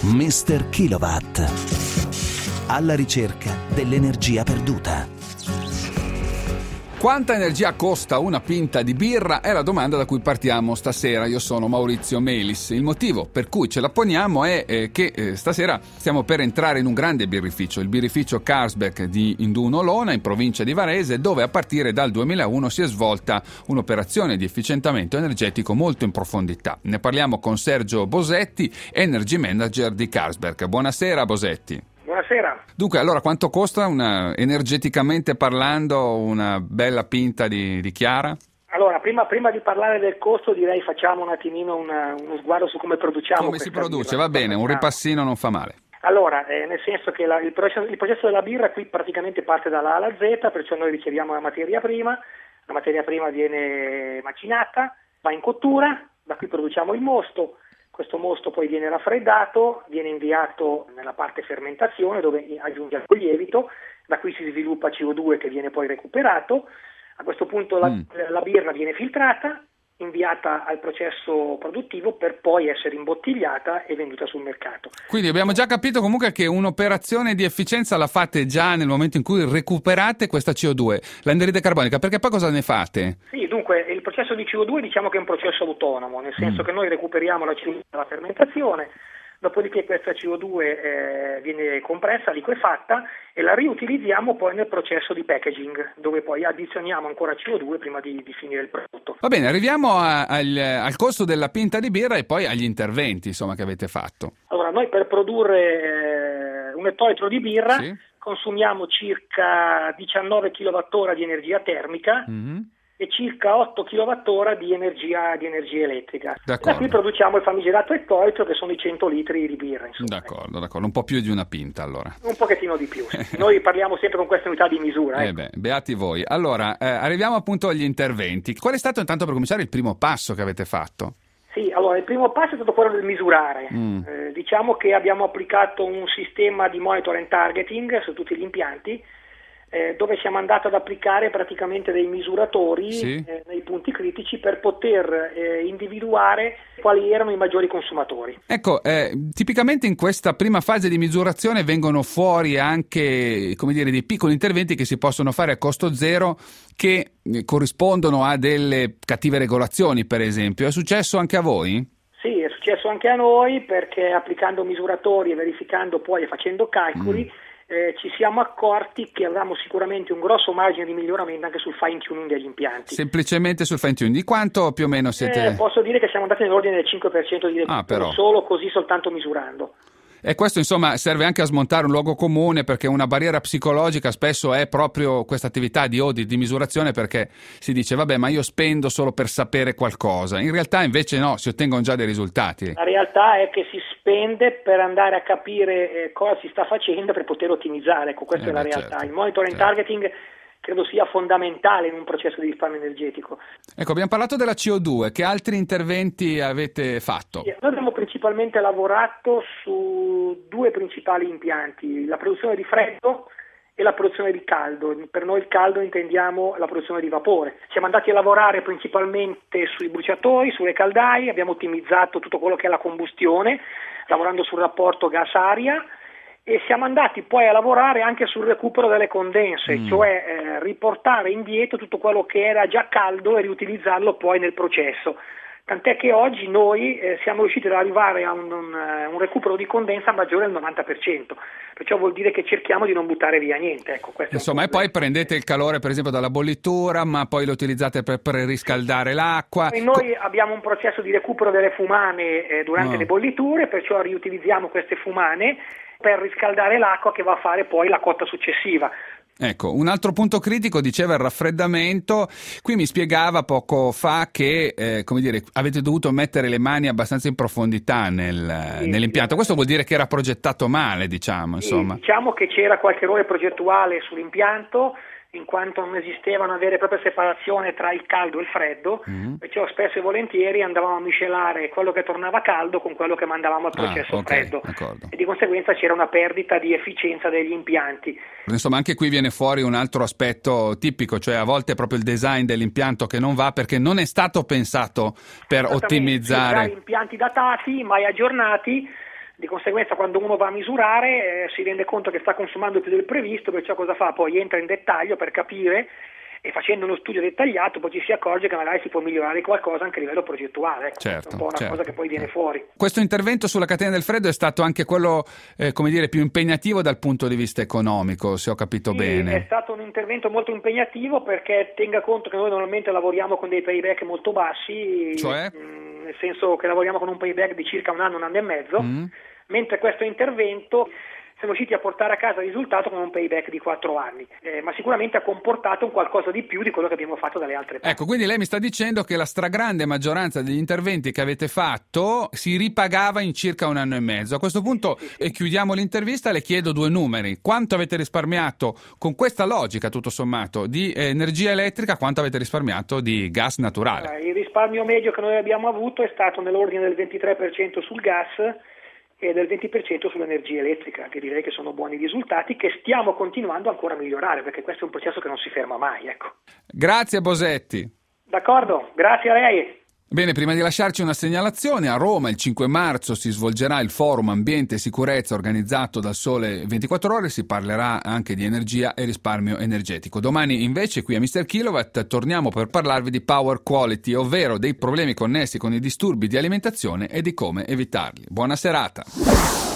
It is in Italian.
Mr. Kilowatt. Alla ricerca dell'energia perduta. Quanta energia costa una pinta di birra è la domanda da cui partiamo stasera. Io sono Maurizio Melis. Il motivo per cui ce la poniamo è che stasera stiamo per entrare in un grande birrificio, il birrificio Carlsberg di Induno-Olona, in provincia di Varese, dove a partire dal 2001 si è svolta un'operazione di efficientamento energetico molto in profondità. Ne parliamo con Sergio Bosetti, Energy Manager di Carlsberg. Buonasera Bosetti. Buonasera. Dunque, allora, quanto costa energeticamente parlando una bella pinta di Chiara? Allora, prima di parlare del costo, direi facciamo un attimino uno sguardo su come produciamo. Come si produce, va bene, un ripassino non fa male. Allora, nel senso che il processo della birra qui praticamente parte dalla A alla Z, perciò noi riceviamo la materia prima viene macinata, va in cottura, da qui produciamo il mosto. Questo mosto poi viene raffreddato, viene inviato nella parte fermentazione dove aggiungiamo il lievito, da qui si sviluppa CO2 che viene poi recuperato. A questo punto la birra viene filtrata, inviata al processo produttivo per poi essere imbottigliata e venduta sul mercato. Quindi abbiamo già capito comunque che un'operazione di efficienza la fate già nel momento in cui recuperate questa CO2, l'anidride carbonica, perché poi cosa ne fate? Sì, dunque il processo di CO2 diciamo che è un processo autonomo, nel senso che noi recuperiamo la CO2 dalla fermentazione, dopodiché questa CO2 viene compressa, liquefatta e la riutilizziamo poi nel processo di packaging, dove poi addizioniamo ancora CO2 prima di finire il prodotto. Va bene, arriviamo al costo della pinta di birra e poi agli interventi insomma che avete fatto. Allora, noi per produrre un ettolitro di birra consumiamo circa 19 kWh di energia termica e circa 8 kWh di energia elettrica. D'accordo. Da qui produciamo il famigerato ettolitro che sono i 100 litri di birra. Insomma. D'accordo, un po' più di una pinta allora. Un pochettino di più. Noi parliamo sempre con queste unità di misura. Beati voi. Allora, arriviamo appunto agli interventi. Qual è stato intanto per cominciare il primo passo che avete fatto? Sì, allora il primo passo è stato quello del misurare. Diciamo che abbiamo applicato un sistema di monitor and targeting su tutti gli impianti, dove siamo andati ad applicare praticamente dei misuratori nei punti critici per poter individuare quali erano i maggiori consumatori. Ecco, tipicamente in questa prima fase di misurazione vengono fuori anche, come dire, dei piccoli interventi che si possono fare a costo zero che corrispondono a delle cattive regolazioni, per esempio. È successo anche a voi? Sì, è successo anche a noi perché applicando misuratori e verificando poi e facendo calcoli ci siamo accorti che avevamo sicuramente un grosso margine di miglioramento anche sul fine tuning degli impianti. Semplicemente sul fine tuning. Di quanto più o meno siete? Posso dire che siamo andati nell'ordine del 5% di recupero, solo così soltanto misurando. E questo insomma serve anche a smontare un luogo comune, perché una barriera psicologica spesso è proprio questa attività di audit, di misurazione, perché si dice vabbè ma io spendo solo per sapere qualcosa, in realtà invece no, si ottengono già dei risultati. La realtà è che si spende per andare a capire cosa si sta facendo per poter ottimizzare, ecco questa è la realtà. Certo, il monitoring targeting credo sia fondamentale in un processo di risparmio energetico. Ecco, abbiamo parlato della CO2, che altri interventi avete fatto? Sì, noi abbiamo principalmente lavorato su due principali impianti, la produzione di freddo e la produzione di caldo. Per noi il caldo intendiamo la produzione di vapore. Siamo andati a lavorare principalmente sui bruciatori, sulle caldaie, abbiamo ottimizzato tutto quello che è la combustione, lavorando sul rapporto gas-aria, e siamo andati poi a lavorare anche sul recupero delle condense, cioè riportare indietro tutto quello che era già caldo e riutilizzarlo poi nel processo. Tant'è che oggi noi siamo riusciti ad arrivare a un recupero di condensa maggiore del 90%, perciò vuol dire che cerchiamo di non buttare via niente. Ecco, insomma, e poi prendete il calore per esempio dalla bollitura, ma poi lo utilizzate per riscaldare l'acqua. E noi abbiamo un processo di recupero delle fumane durante le bolliture, perciò riutilizziamo queste fumane per riscaldare l'acqua che va a fare poi la cotta successiva. Ecco, un altro punto critico diceva il raffreddamento. Qui mi spiegava poco fa che avete dovuto mettere le mani abbastanza in profondità nell'impianto. Questo vuol dire che era progettato male, diciamo, insomma. Diciamo che c'era qualche errore progettuale sull'impianto, in quanto non esisteva una vera e propria separazione tra il caldo e il freddo, perciò spesso e volentieri andavamo a miscelare quello che tornava caldo con quello che mandavamo al processo freddo, e di conseguenza c'era una perdita di efficienza degli impianti. Insomma, anche qui viene fuori un altro aspetto tipico, cioè a volte è proprio il design dell'impianto che non va, perché non è stato pensato per ottimizzare. Impianti datati, mai aggiornati, Di conseguenza quando uno va a misurare si rende conto che sta consumando più del previsto, perciò cosa fa? Poi entra in dettaglio per capire e facendo uno studio dettagliato poi ci si accorge che magari si può migliorare qualcosa anche a livello progettuale. Ecco, certo, è un po' una cosa che poi viene fuori. Questo intervento sulla catena del freddo è stato anche quello più impegnativo dal punto di vista economico, se ho capito bene. È stato un intervento molto impegnativo perché tenga conto che noi normalmente lavoriamo con dei payback molto bassi, cioè? Nel senso che lavoriamo con un payback di circa un anno e mezzo, mentre questo intervento siamo riusciti a portare a casa il risultato con un payback di 4 anni, ma sicuramente ha comportato un qualcosa di più di quello che abbiamo fatto dalle altre parti. Ecco, quindi lei mi sta dicendo che la stragrande maggioranza degli interventi che avete fatto si ripagava in circa un anno e mezzo. A questo punto, e chiudiamo l'intervista, le chiedo 2 numeri. Quanto avete risparmiato con questa logica, tutto sommato, di energia elettrica, quanto avete risparmiato di gas naturale? Il risparmio medio che noi abbiamo avuto è stato nell'ordine del 23% sul gas e del 20% sull'energia elettrica, che direi che sono buoni risultati che stiamo continuando ancora a migliorare, perché questo è un processo che non si ferma mai. Ecco. Grazie Bosetti. D'accordo, grazie a lei. Bene, prima di lasciarci una segnalazione, a Roma il 5 marzo si svolgerà il forum Ambiente e Sicurezza organizzato dal Sole 24 Ore, si parlerà anche di energia e risparmio energetico. Domani invece qui a Mr. Kilowatt torniamo per parlarvi di power quality, ovvero dei problemi connessi con i disturbi di alimentazione e di come evitarli. Buona serata!